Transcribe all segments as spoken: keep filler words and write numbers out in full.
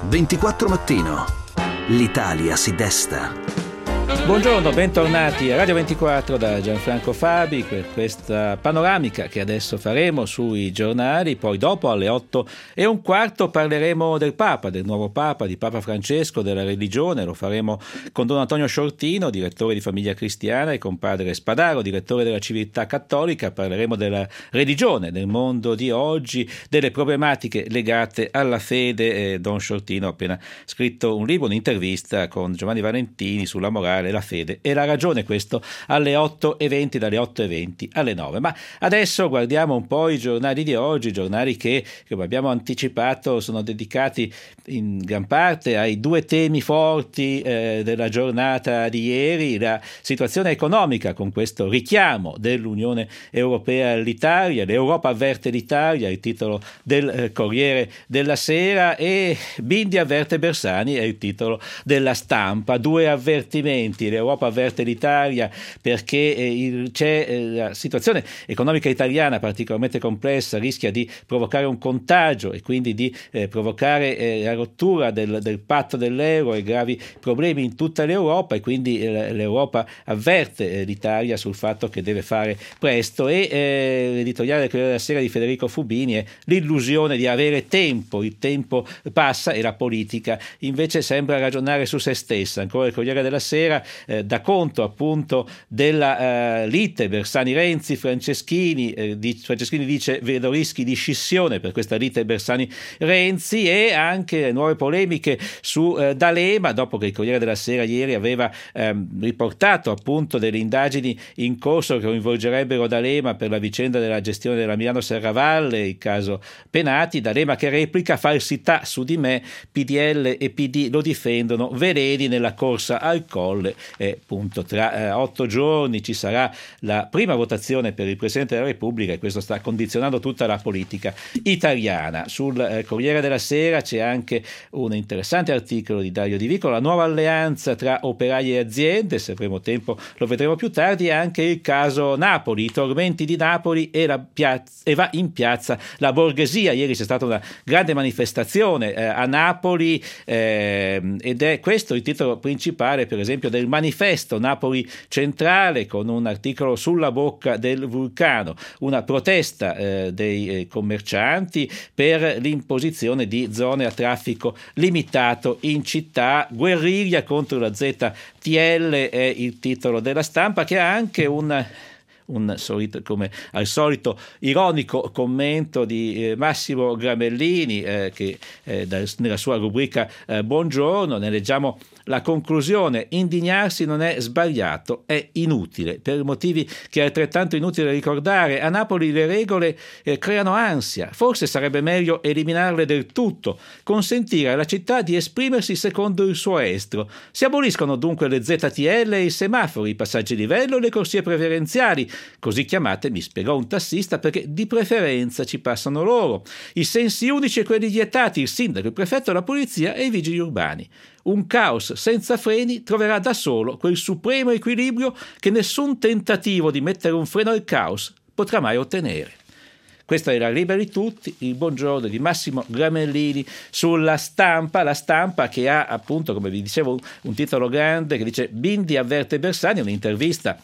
ventiquattro Mattino. L'Italia si desta. Buongiorno, bentornati a Radio ventiquattro da Gianfranco Fabi per questa panoramica che adesso faremo sui giornali. Poi dopo alle otto e un quarto parleremo del Papa, del nuovo Papa, di Papa Francesco, della religione. Lo faremo con Don Antonio Sciortino, direttore di Famiglia Cristiana, e con Padre Spadaro, direttore della Civiltà Cattolica. Parleremo della religione nel mondo di oggi, delle problematiche legate alla fede. Eh, Don Sciortino ha appena scritto un libro, un'intervista con Giovanni Valentini sulla morale, la fede e la ragione, questo alle otto e venti, dalle otto e venti alle nove. Ma adesso guardiamo un po' i giornali di oggi, giornali che, come abbiamo anticipato, sono dedicati in gran parte ai due temi forti eh, della giornata di ieri: la situazione economica, con questo richiamo dell'Unione Europea all'Italia, l'Europa avverte l'Italia, il titolo del eh, Corriere della Sera, e Bindi avverte Bersani è il titolo della Stampa. Due avvertimenti. L'Europa avverte l'Italia perché eh, il, c'è eh, la situazione economica italiana particolarmente complessa, rischia di provocare un contagio e quindi di eh, provocare eh, la rottura del, del patto dell'euro e gravi problemi in tutta l'Europa, e quindi eh, l'Europa avverte eh, l'Italia sul fatto che deve fare presto. E eh, l'editoriale del Corriere della Sera di Federico Fubini è l'illusione di avere tempo. Il tempo passa e la politica invece sembra ragionare su se stessa. Ancora il Corriere della Sera Eh, dà conto appunto della eh, lite Bersani-Renzi. Franceschini, eh, di, Franceschini dice: vedo rischi di scissione per questa lite Bersani-Renzi, e anche nuove polemiche su eh, D'Alema, dopo che il Corriere della Sera ieri aveva ehm, riportato appunto delle indagini in corso che coinvolgerebbero D'Alema per la vicenda della gestione della Milano Serravalle, il caso Penati. D'Alema che replica: falsità su di me, P D L e P D lo difendono, veleni nella corsa al colle. E appunto tra eh, otto giorni ci sarà la prima votazione per il Presidente della Repubblica, e questo sta condizionando tutta la politica italiana. Sul eh, Corriere della Sera c'è anche un interessante articolo di Dario Di Vico: la nuova alleanza tra operai e aziende, se avremo tempo lo vedremo più tardi, e anche il caso Napoli, i tormenti di Napoli e, la piazza, e va in piazza la borghesia. Ieri c'è stata una grande manifestazione eh, a Napoli eh, ed è questo il titolo principale, per esempio, del manifesto Napoli Centrale, con un articolo sulla bocca del vulcano, una protesta eh, dei eh, commercianti per l'imposizione di zone a traffico limitato in città. Guerriglia contro la Z T L è il titolo della Stampa, che ha anche un un solito, come al solito, ironico commento di eh, Massimo Gramellini eh, che eh, da, nella sua rubrica eh, Buongiorno ne leggiamo la conclusione: indignarsi non è sbagliato, è inutile, per motivi che è altrettanto inutile ricordare. A Napoli le regole eh, creano ansia, forse sarebbe meglio eliminarle del tutto, consentire alla città di esprimersi secondo il suo estro. Si aboliscono dunque le Z T L e i semafori, i passaggi livello e le corsie preferenziali, così chiamate, mi spiegò un tassista, perché di preferenza ci passano loro. I sensi unici e quelli vietati, il sindaco, il prefetto, la polizia e i vigili urbani. Un caos senza freni troverà da solo quel supremo equilibrio che nessun tentativo di mettere un freno al caos potrà mai ottenere. Questa era Liberi Tutti, il buongiorno di Massimo Gramellini sulla Stampa. La Stampa che ha appunto, come vi dicevo, un titolo grande che dice: Bindi avverte Bersani, un'intervista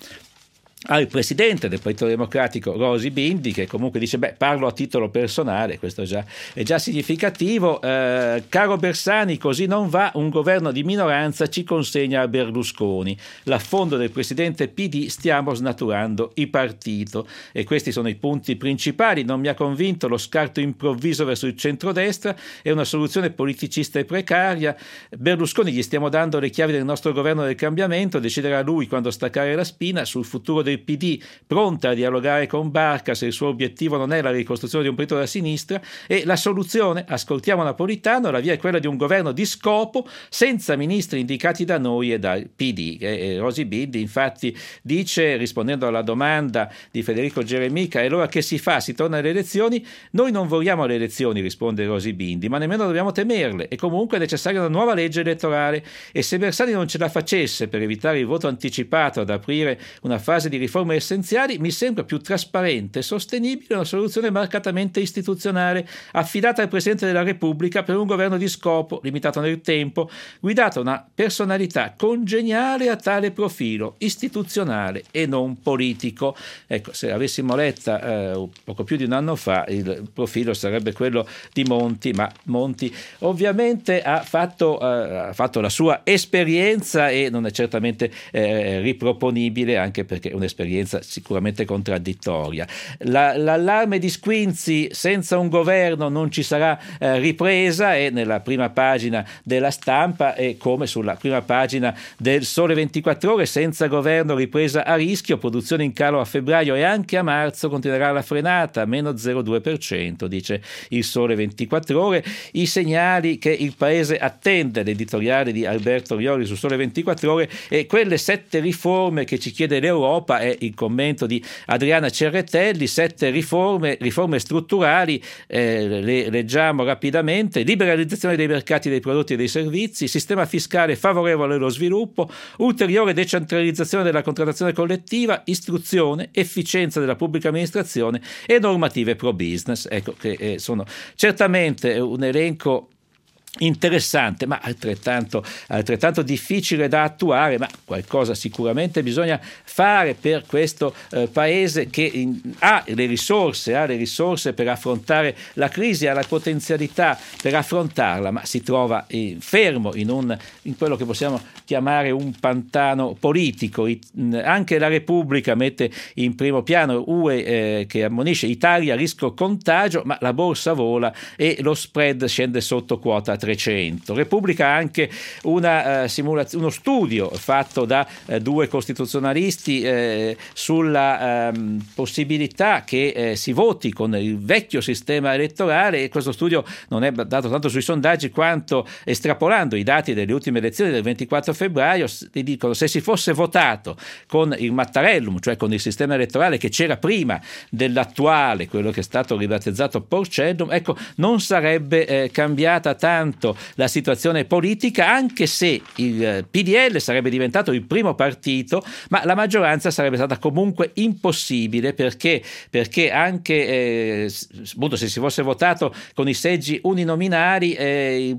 al presidente del Partito Democratico Rosy Bindi, che comunque dice: beh, parlo a titolo personale, questo è già, è già significativo. Eh, caro Bersani, così non va, un governo di minoranza ci consegna a Berlusconi, l'affondo del presidente P D, stiamo snaturando il partito. E questi sono i punti principali. Non mi ha convinto lo scarto improvviso verso il centrodestra, è una soluzione politicista e precaria. Berlusconi gli stiamo dando le chiavi del nostro governo del cambiamento, deciderà lui quando staccare la spina sul futuro del P D, pronta a dialogare con Barca se il suo obiettivo non è la ricostruzione di un partito da sinistra. E la soluzione, ascoltiamo Napolitano, la via è quella di un governo di scopo senza ministri indicati da noi e dal P D. E Rosy Bindi infatti dice, rispondendo alla domanda di Federico Geremica: e allora che si fa? Si torna alle elezioni? Noi non vogliamo le elezioni, risponde Rosy Bindi, ma nemmeno dobbiamo temerle, e comunque è necessaria una nuova legge elettorale, e se Bersani non ce la facesse per evitare il voto anticipato ad aprire una fase di riforme essenziali, mi sembra più trasparente e sostenibile una soluzione marcatamente istituzionale, affidata al Presidente della Repubblica per un governo di scopo, limitato nel tempo, guidato da una personalità congeniale a tale profilo, istituzionale e non politico. Ecco, se avessimo letta eh, poco più di un anno fa, il profilo sarebbe quello di Monti, ma Monti ovviamente ha fatto, eh, ha fatto la sua esperienza e non è certamente eh, riproponibile, anche perché è un'esperienza sicuramente contraddittoria. La, l'allarme di Squinzi: senza un governo non ci sarà eh, ripresa, è nella prima pagina della Stampa, e come sulla prima pagina del Sole ventiquattro Ore: senza governo ripresa a rischio, produzione in calo a febbraio e anche a marzo continuerà la frenata, meno zero virgola due per cento, dice il Sole ventiquattro Ore. I segnali che il paese attende, l'editoriale di Alberto Rioli su Sole ventiquattro Ore, e quelle sette riforme che ci chiede l'Europa, è il commento di Adriana Cerretelli. Sette riforme, riforme strutturali, eh, le leggiamo rapidamente: liberalizzazione dei mercati dei prodotti e dei servizi, sistema fiscale favorevole allo sviluppo, ulteriore decentralizzazione della contrattazione collettiva, istruzione, efficienza della pubblica amministrazione e normative pro business. Ecco che eh, sono certamente un elenco interessante, ma altrettanto, altrettanto difficile da attuare, ma qualcosa sicuramente bisogna fare per questo eh, paese che in, ha le risorse, ha le risorse per affrontare la crisi, ha la potenzialità per affrontarla, ma si trova eh, fermo in, un, in quello che possiamo chiamare un pantano politico. I, anche la Repubblica mette in primo piano U E eh, che ammonisce: Italia rischio contagio, ma la borsa vola e lo spread scende sotto quota trecento. Repubblica ha anche una, uh, simulaz- uno studio fatto da uh, due costituzionalisti eh, sulla um, possibilità che eh, si voti con il vecchio sistema elettorale, e questo studio non è dato tanto sui sondaggi quanto estrapolando i dati delle ultime elezioni del ventiquattro febbraio. Ti dicono: se si fosse votato con il Mattarellum, cioè con il sistema elettorale che c'era prima dell'attuale, quello che è stato ribattezzato Porcellum, ecco, non sarebbe eh, cambiata tanto la situazione politica, anche se il P D L sarebbe diventato il primo partito, ma la maggioranza sarebbe stata comunque impossibile, perché, perché anche eh, appunto, se si fosse votato con i seggi uninominali eh,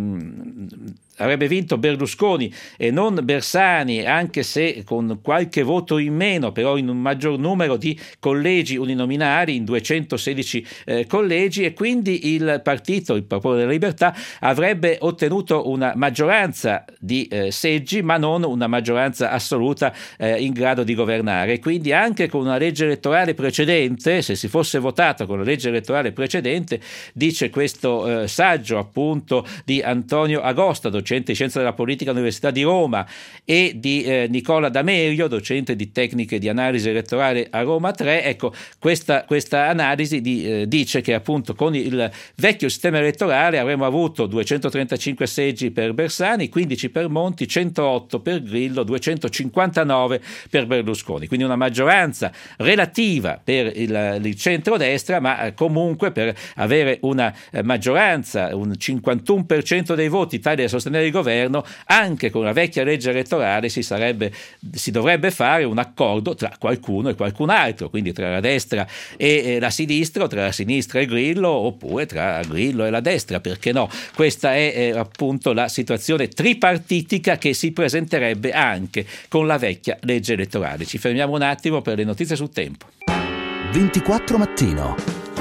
mh, avrebbe vinto Berlusconi e non Bersani, anche se con qualche voto in meno, però in un maggior numero di collegi uninominali, in duecentosedici eh, collegi, e quindi il partito, il Popolo della Libertà, avrebbe ottenuto una maggioranza di eh, seggi, ma non una maggioranza assoluta eh, in grado di governare. Quindi anche con una legge elettorale precedente, se si fosse votato con la legge elettorale precedente, dice questo eh, saggio appunto di Antonio Agosta, docente di scienza della politica all'Università di Roma, e di eh, Nicola D'Amelio, docente di tecniche di analisi elettorale a Roma tre, ecco, questa, questa analisi di, eh, dice che appunto con il vecchio sistema elettorale avremmo avuto duecentotrentacinque seggi per Bersani, quindici per Monti, centootto per Grillo, duecentocinquantanove per Berlusconi, quindi una maggioranza relativa per il, il centrodestra, ma comunque per avere una maggioranza, un cinquantuno per cento dei voti tali da sostenere il governo, anche con la vecchia legge elettorale si sarebbe, si dovrebbe fare un accordo tra qualcuno e qualcun altro, quindi tra la destra e la sinistra, o tra la sinistra e Grillo, oppure tra Grillo e la destra, perché no? Questa è eh, appunto la situazione tripartitica che si presenterebbe anche con la vecchia legge elettorale. Ci fermiamo un attimo per le notizie sul tempo. ventiquattro Mattino.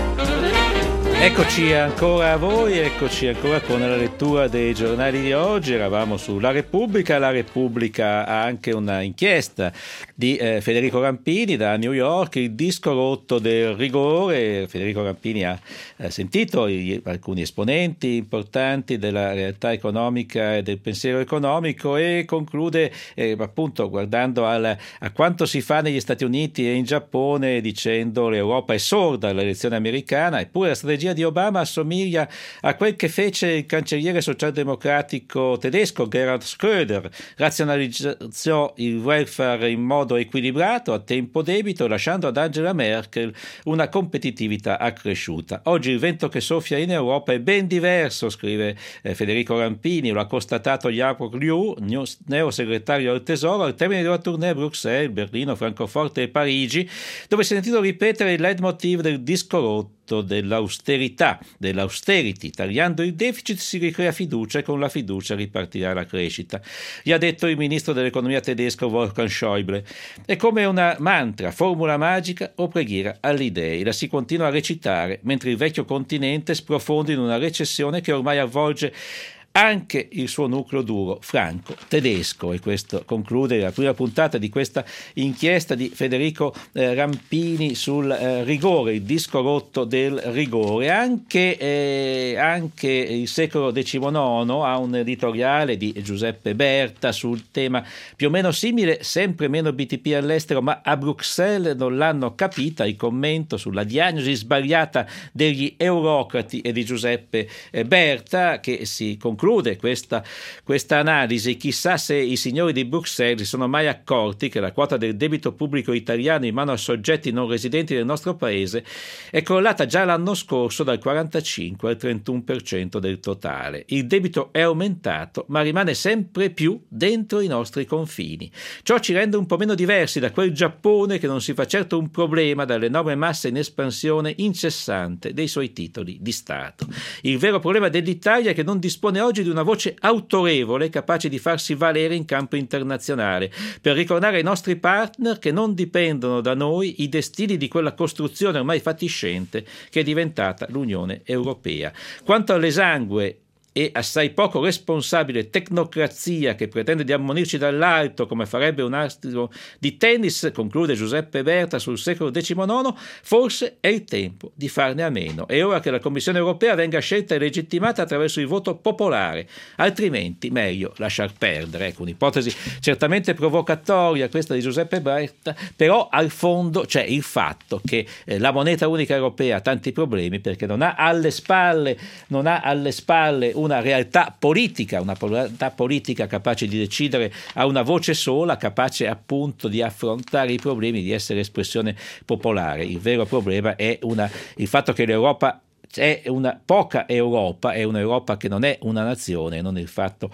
Eccoci ancora a voi, eccoci ancora con la lettura dei giornali di oggi. Eravamo sulla Repubblica. La Repubblica ha anche una inchiesta di eh, Federico Rampini da New York, il disco rotto del rigore. Federico Rampini ha eh, sentito i, alcuni esponenti importanti della realtà economica e del pensiero economico, e conclude eh, appunto guardando al, a quanto si fa negli Stati Uniti e in Giappone, dicendo: l'Europa è sorda all'elezione americana, eppure la strategia l'economia di Obama assomiglia a quel che fece il cancelliere socialdemocratico tedesco Gerhard Schröder, razionalizzò il welfare in modo equilibrato a tempo debito, lasciando ad Angela Merkel una competitività accresciuta. Oggi il vento che soffia in Europa è ben diverso, scrive eh, Federico Rampini, lo ha constatato Jaap Liu, neosegretario al Tesoro, al termine della tournée a Bruxelles, Berlino, Francoforte e Parigi, dove si è sentito ripetere il leitmotiv del disco rotto dell'austerità, dell'austerity. Tagliando il deficit si ricrea fiducia e con la fiducia ripartirà la crescita. Gli ha detto il ministro dell'economia tedesco Wolfgang Schäuble. È come una mantra, formula magica o preghiera alle idee. La si continua a recitare mentre il vecchio continente sprofonda in una recessione che ormai avvolge anche il suo nucleo duro franco-tedesco. E questo conclude la prima puntata di questa inchiesta di Federico eh, Rampini sul eh, rigore, il disco rotto del rigore. Anche, eh, anche il secolo diciannove ha un editoriale di Giuseppe Berta sul tema più o meno simile, sempre meno B T P all'estero, ma a Bruxelles non l'hanno capita. Il commento sulla diagnosi sbagliata degli eurocrati e di Giuseppe eh, Berta, che si conclude Conclude questa, questa analisi. Chissà se i signori di Bruxelles si sono mai accorti che la quota del debito pubblico italiano in mano a soggetti non residenti del nostro paese è crollata già l'anno scorso dal quarantacinque al trentuno per cento del totale. Il debito è aumentato, ma rimane sempre più dentro i nostri confini. Ciò ci rende un po' meno diversi da quel Giappone che non si fa certo un problema dall'enorme massa in espansione incessante dei suoi titoli di Stato. Il vero problema dell'Italia è che non dispone oggi di una voce autorevole capace di farsi valere in campo internazionale per ricordare ai nostri partner che non dipendono da noi i destini di quella costruzione ormai fatiscente che è diventata l'Unione Europea. Quanto all'esangue e assai poco responsabile tecnocrazia che pretende di ammonirci dall'alto come farebbe un astro di tennis, conclude Giuseppe Berta sul secolo diciannove, forse è il tempo di farne a meno. È ora che la Commissione europea venga scelta e legittimata attraverso il voto popolare, altrimenti meglio lasciar perdere. Ecco, un'ipotesi certamente provocatoria questa di Giuseppe Berta, però al fondo c'è il fatto che eh, la moneta unica europea ha tanti problemi perché non ha alle spalle non ha alle spalle una realtà politica, una realtà politica capace di decidere a una voce sola, capace appunto di affrontare i problemi, di essere espressione popolare. Il vero problema è una, il fatto che l'Europa è una poca Europa, è un'Europa che non è una nazione, non il fatto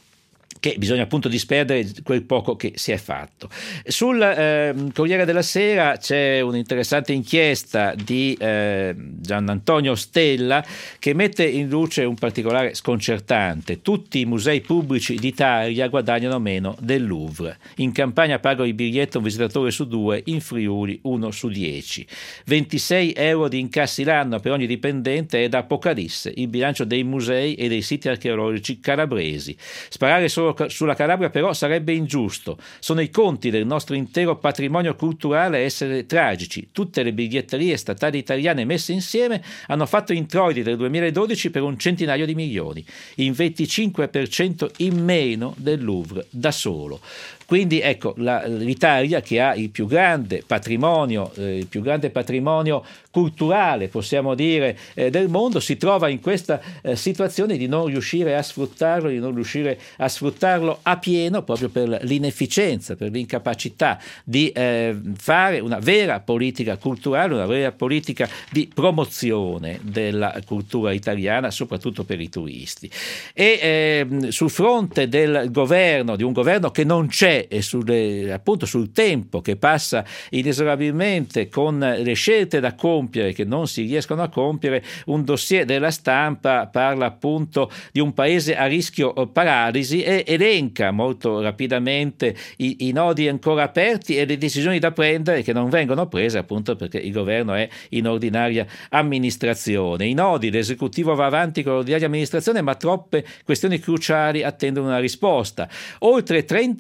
che bisogna appunto disperdere quel poco che si è fatto. Sul eh, Corriere della Sera c'è un'interessante inchiesta di eh, Gianantonio Stella che mette in luce un particolare sconcertante. Tutti i musei pubblici d'Italia guadagnano meno del Louvre. In Campania paga il biglietto un visitatore su due, in Friuli uno su dieci. ventisei euro di incassi l'anno per ogni dipendente è da apocalisse il bilancio dei musei e dei siti archeologici calabresi. Sparare solo sulla Calabria però sarebbe ingiusto. Sono i conti del nostro intero patrimonio culturale a essere tragici. Tutte le biglietterie statali italiane messe insieme hanno fatto introiti del duemiladodici per un centinaio di milioni, il venticinque per cento in meno del Louvre da solo. Quindi ecco, la, l'Italia che ha il più grande patrimonio, eh, il più grande patrimonio culturale, possiamo dire, eh, del mondo, si trova in questa eh, situazione di non riuscire a sfruttarlo, di non riuscire a sfruttarlo a pieno proprio per l'inefficienza, per l'incapacità di eh, fare una vera politica culturale, una vera politica di promozione della cultura italiana, soprattutto per i turisti. E eh, sul fronte del governo, di un governo che non c'è, e sulle, appunto sul tempo che passa inesorabilmente con le scelte da compiere che non si riescono a compiere, un dossier della Stampa parla appunto di un paese a rischio paralisi e elenca molto rapidamente i, i nodi ancora aperti e le decisioni da prendere che non vengono prese appunto perché il governo è in ordinaria amministrazione. I nodi, l'esecutivo va avanti con l'ordinaria amministrazione, ma troppe questioni cruciali attendono una risposta. Oltre trenta incassi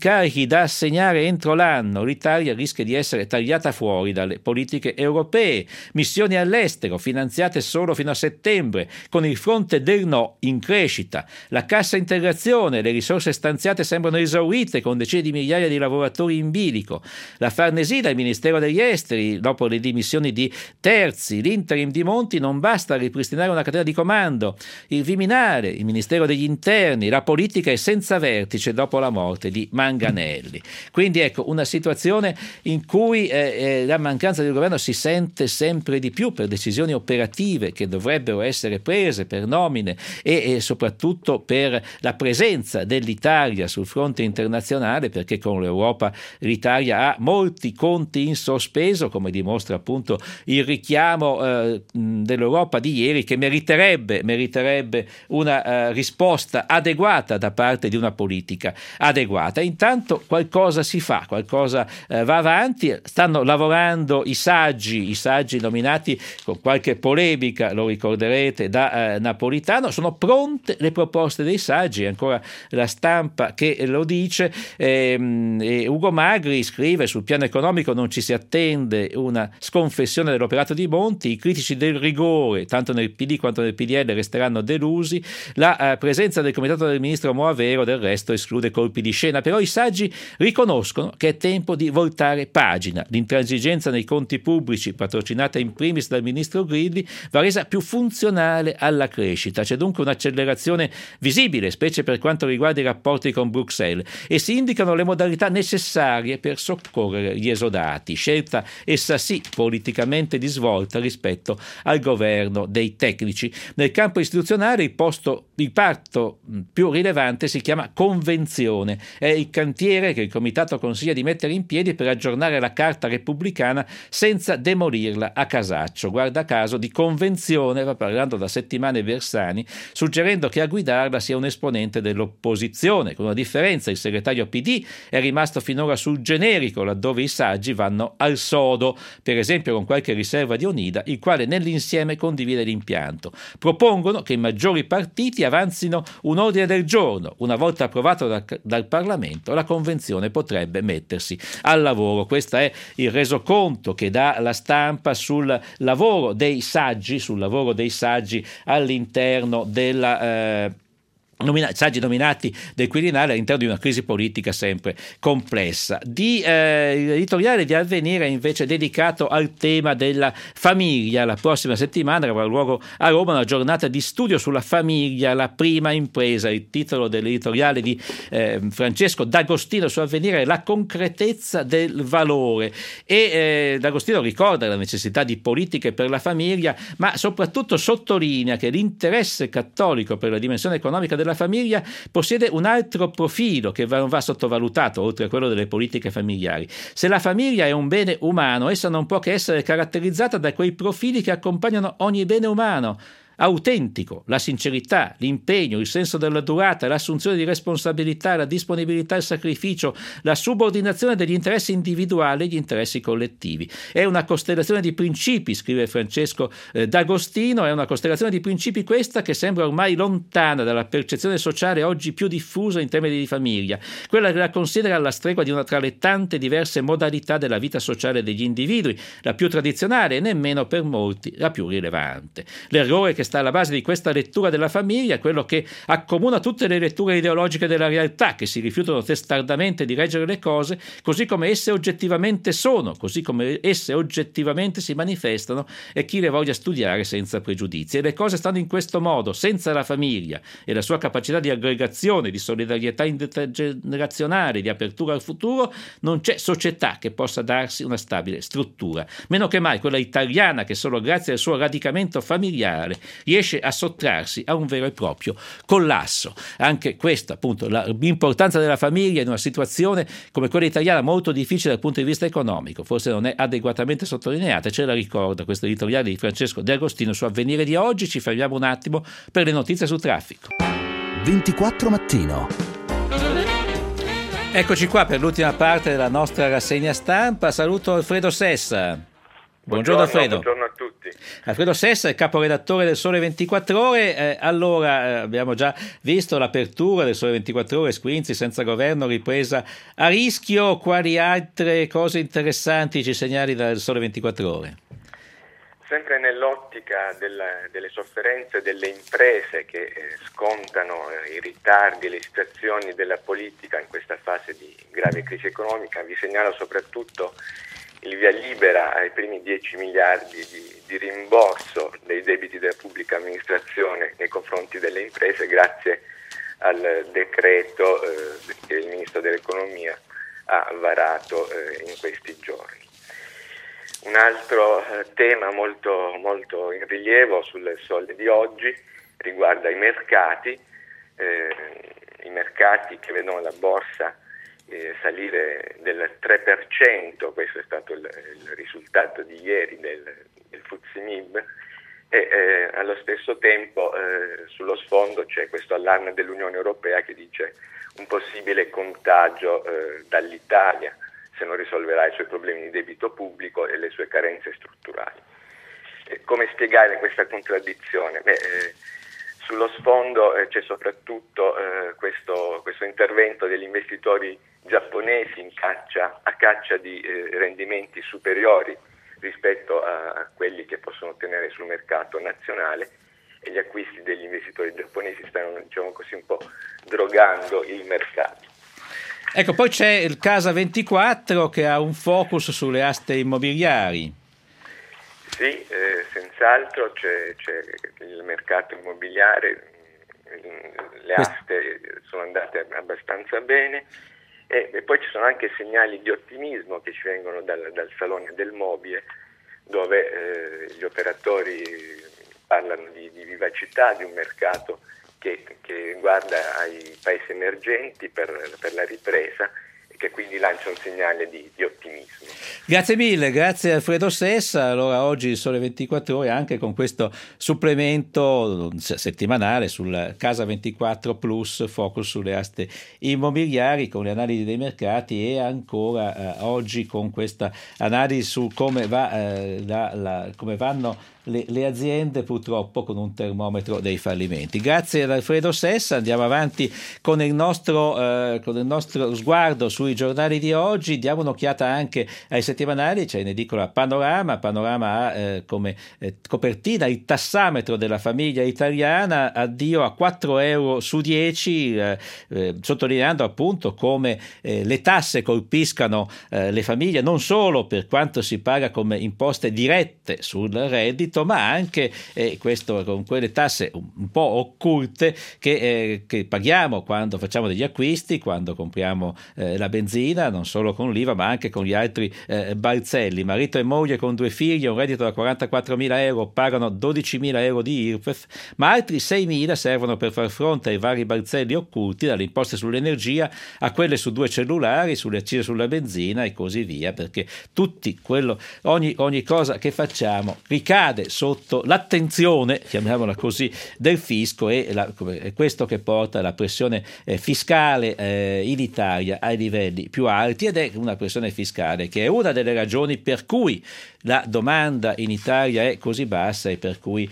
incarichi da assegnare entro l'anno, l'Italia rischia di essere tagliata fuori dalle politiche europee. Missioni all'estero finanziate solo fino a settembre, con il fronte del no in crescita. La cassa integrazione, le risorse stanziate sembrano esaurite con decine di migliaia di lavoratori in bilico. La Farnesina, il Ministero degli Esteri, dopo le dimissioni di Terzi, l'interim di Monti, non basta a ripristinare una catena di comando. Il Viminale, il Ministero degli Interni, la politica è senza vertice dopo la morte di Manganelli. Quindi ecco una situazione in cui eh, eh, la mancanza del governo si sente sempre di più per decisioni operative che dovrebbero essere prese, per nomine e, e soprattutto per la presenza dell'Italia sul fronte internazionale, perché con l'Europa l'Italia ha molti conti in sospeso, come dimostra appunto il richiamo eh, dell'Europa di ieri, che meriterebbe, meriterebbe una eh, risposta adeguata da parte di una politica adeguata. Intanto qualcosa si fa, qualcosa eh, va avanti, stanno lavorando i saggi, i saggi nominati con qualche polemica, lo ricorderete, da eh, Napolitano. Sono pronte le proposte dei saggi, ancora La Stampa che lo dice. ehm, e Ugo Magri scrive: sul piano economico non ci si attende una sconfessione dell'operato di Monti, i critici del rigore tanto nel P D quanto nel P D L resteranno delusi, la eh, presenza del comitato del ministro Moavero del resto esclude colpi di scena, però i saggi riconoscono che è tempo di voltare pagina. L'intransigenza nei conti pubblici, patrocinata in primis dal ministro Grilli, va resa più funzionale alla crescita. C'è dunque un'accelerazione visibile, specie per quanto riguarda i rapporti con Bruxelles, e si indicano le modalità necessarie per soccorrere gli esodati, scelta essa sì politicamente di svolta rispetto al governo dei tecnici. Nel campo istituzionale il posto, il parto più rilevante si chiama convenzione, è il cantiere che il comitato consiglia di mettere in piedi per aggiornare la carta repubblicana senza demolirla a casaccio. Guarda caso di convenzione va parlando da settimane Bersani, suggerendo che a guidarla sia un esponente dell'opposizione, con una differenza: il segretario P D è rimasto finora sul generico, laddove i saggi vanno al sodo, per esempio con qualche riserva di Onida, il quale nell'insieme condivide l'impianto. Propongono che i maggiori partiti avanzino un ordine del giorno. Una volta approvato da, dal Parlamento, la convenzione potrebbe mettersi al lavoro. Questo è il resoconto che dà La Stampa sul lavoro dei saggi, sul lavoro dei saggi all'interno della eh, Nomina- saggi nominati del Quirinale all'interno di una crisi politica sempre complessa. Di eh, l'editoriale di Avvenire è invece dedicato al tema della famiglia. La prossima settimana avrà luogo a Roma una giornata di studio sulla famiglia, la prima impresa. Il titolo dell'editoriale di eh, Francesco D'Agostino su Avvenire è La concretezza del valore, e eh, D'Agostino ricorda la necessità di politiche per la famiglia, ma soprattutto sottolinea che l'interesse cattolico per la dimensione economica della famiglia possiede un altro profilo che non va sottovalutato, oltre a quello delle politiche familiari. Se la famiglia è un bene umano, essa non può che essere caratterizzata da quei profili che accompagnano ogni bene umano: autentico, la sincerità, l'impegno, il senso della durata, l'assunzione di responsabilità, la disponibilità al sacrificio, la subordinazione degli interessi individuali agli interessi collettivi. È una costellazione di principi, scrive Francesco eh, D'Agostino, è una costellazione di principi questa che sembra ormai lontana dalla percezione sociale oggi più diffusa in termini di famiglia, quella che la considera alla stregua di una tra le tante diverse modalità della vita sociale degli individui, la più tradizionale e nemmeno per molti la più rilevante. L'errore che sta alla base di questa lettura della famiglia è quello che accomuna tutte le letture ideologiche della realtà, che si rifiutano testardamente di leggere le cose così come esse oggettivamente sono, così come esse oggettivamente si manifestano, e chi le voglia studiare senza pregiudizi. E le cose stanno in questo modo: senza la famiglia e la sua capacità di aggregazione, di solidarietà intergenerazionale, di apertura al futuro, non c'è società che possa darsi una stabile struttura, meno che mai quella italiana, che solo grazie al suo radicamento familiare riesce a sottrarsi a un vero e proprio collasso. Anche questa, appunto, la, l'importanza della famiglia in una situazione come quella italiana molto difficile dal punto di vista economico, forse non è adeguatamente sottolineata, ce la ricorda questo editoriale di Francesco D'Agostino su Avvenire di oggi. Ci fermiamo un attimo per le notizie sul traffico. ventiquattro mattino. Eccoci qua per l'ultima parte della nostra rassegna stampa. Saluto Alfredo Sessa. Buongiorno, buongiorno Alfredo. Buongiorno a tutti. Alfredo Sessa è caporedattore del Sole ventiquattro Ore. Eh, allora, eh, abbiamo già visto l'apertura del Sole ventiquattro Ore, Squinzi senza governo, ripresa a rischio. Quali altre cose interessanti ci segnali dal Sole ventiquattro Ore? Sempre nell'ottica della, delle sofferenze delle imprese che eh, scontano eh, i ritardi e le situazioni della politica in questa fase di grave crisi economica, vi segnalo soprattutto il via libera ai primi dieci miliardi di, di rimborso dei debiti della pubblica amministrazione nei confronti delle imprese grazie al decreto eh, che il Ministro dell'Economia ha varato eh, in questi giorni. Un altro eh, tema molto, molto in rilievo sul Sole di oggi riguarda i mercati, eh, i mercati che vedono la borsa eh, salire del tre per cento, questo è stato il, il risultato di ieri del, del F T S E M I B, e eh, allo stesso tempo eh, sullo sfondo c'è questo allarme dell'Unione Europea che dice un possibile contagio eh, dall'Italia se non risolverà i suoi problemi di debito pubblico e le sue carenze strutturali. Eh, come spiegare questa contraddizione? Beh, eh, sullo sfondo eh, c'è soprattutto eh, questo, questo intervento degli investitori giapponesi in caccia, a caccia di eh, rendimenti superiori rispetto a, a quelli che possono ottenere sul mercato nazionale, e gli acquisti degli investitori giapponesi stanno, diciamo così, un po' drogando il mercato. Ecco, poi c'è il Casa ventiquattro che ha un focus sulle aste immobiliari. Sì, eh, senz'altro c'è, c'è il mercato immobiliare, le aste sono andate abbastanza bene e, e poi ci sono anche segnali di ottimismo che ci vengono dal, dal Salone del Mobile, dove eh, gli operatori parlano di, di vivacità, di un mercato Che, che guarda ai paesi emergenti per, per la ripresa e che quindi lancia un segnale di, di ottimismo. Grazie mille, grazie Alfredo Sessa. Allora oggi il Sole ventiquattro Ore anche con questo supplemento settimanale sul Casa ventiquattro Plus, focus sulle aste immobiliari con le analisi dei mercati, e ancora eh, oggi con questa analisi su come, va, eh, la, la, come vanno Le, le aziende, purtroppo con un termometro dei fallimenti. Grazie ad Alfredo Sessa. Andiamo avanti con il nostro eh, con il nostro sguardo sui giornali di oggi. Diamo un'occhiata anche ai settimanali. C'è in edicola Panorama. Panorama ha eh, come eh, copertina il tassametro della famiglia italiana, addio a quattro euro su dieci, eh, eh, sottolineando appunto come eh, le tasse colpiscano eh, le famiglie non solo per quanto si paga come imposte dirette sul reddito, ma anche eh, questo con quelle tasse un, un po' occulte che, eh, che paghiamo quando facciamo degli acquisti, quando compriamo eh, la benzina, non solo con l'I V A ma anche con gli altri eh, balzelli. Marito e moglie con due figli, un reddito da quarantaquattromila euro, pagano dodicimila euro di I R P E F, ma altri seimila servono per far fronte ai vari balzelli occulti, dalle imposte sull'energia a quelle su due cellulari, sulle accise sulla benzina e così via, perché tutti quello, ogni, ogni cosa che facciamo ricade sotto l'attenzione, chiamiamola così, del fisco, e la, è questo che porta la pressione eh, fiscale eh, in Italia ai livelli più alti, ed è una pressione fiscale che è una delle ragioni per cui la domanda in Italia è così bassa e per cui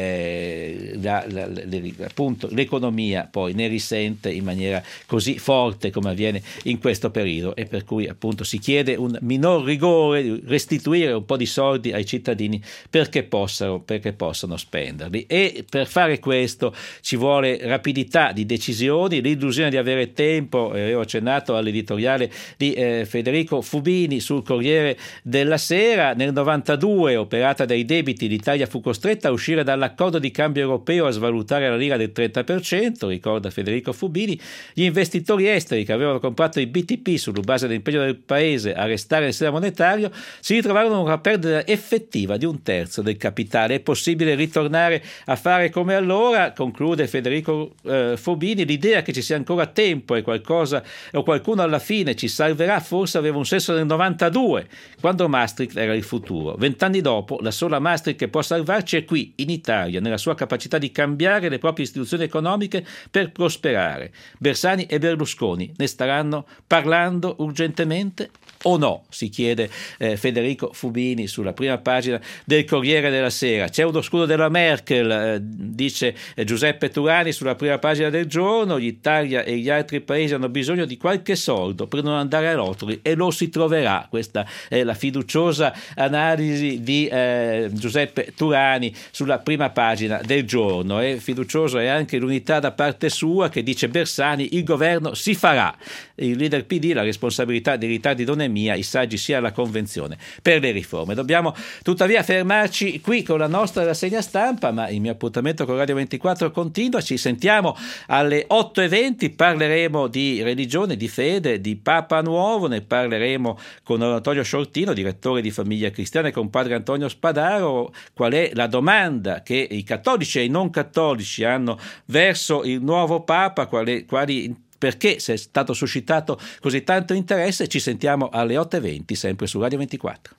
eh, la, la, le, appunto l'economia poi ne risente in maniera così forte come avviene in questo periodo, e per cui appunto si chiede un minor rigore, restituire un po' di soldi ai cittadini perché possano, perché possano spenderli, e per fare questo ci vuole rapidità di decisioni, l'illusione di avere tempo. Eh, ho accennato all'editoriale di eh, Federico Fubini sul Corriere della Sera. Nel novantadue, operata dai debiti, l'Italia fu costretta a uscire dall'accordo di cambio europeo, a svalutare la lira del trenta per cento, ricorda Federico Fubini. Gli investitori esteri che avevano comprato i B T P sulla base dell'impegno del paese a restare nel sistema monetario si ritrovarono con una perdita effettiva di un terzo del capitale. È possibile ritornare a fare come allora, conclude Federico eh, Fubini. L'idea che ci sia ancora tempo e qualcosa o qualcuno alla fine ci salverà forse aveva un senso nel novantadue, quando Maastricht era il futuro. Vent'anni dopo, la sola Maastricht che può salvarci è qui, in Italia, nella sua capacità di cambiare le proprie istituzioni economiche per prosperare. Bersani e Berlusconi ne staranno parlando urgentemente o no? Si chiede eh, Federico Fubini sulla prima pagina del Corriere della Sera. C'è uno scudo della Merkel, eh, dice Giuseppe Turani sulla prima pagina del Giorno. L'Italia e gli altri paesi hanno bisogno di qualche soldo per non andare a rotoli e lo si troverà. Questa è la fiduciosa analisi di eh, Giuseppe Turani sulla prima pagina del Giorno. E fiducioso è anche l'Unità da parte sua, che dice Bersani: il governo si farà. Il leader P D: la responsabilità dei ritardi non è mia, i saggi sia alla Convenzione per le riforme. Dobbiamo tuttavia fermarci qui con la nostra rassegna stampa, ma il mio appuntamento con Radio ventiquattro continua. Ci sentiamo alle otto e venti, parleremo di religione, di fede, di Papa Nuovo, ne parleremo con Antonio Sciortino, direttore di Famiglia Cristiana, e con padre Antonio Spadaro. Qual è la domanda che i cattolici e i non cattolici hanno verso il nuovo Papa? Quali, quali perché se è stato suscitato così tanto interesse? Ci sentiamo alle otto e venti, sempre su Radio ventiquattro.